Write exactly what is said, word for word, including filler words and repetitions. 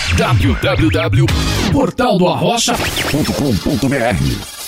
w w w ponto portal do arrocha ponto com ponto b r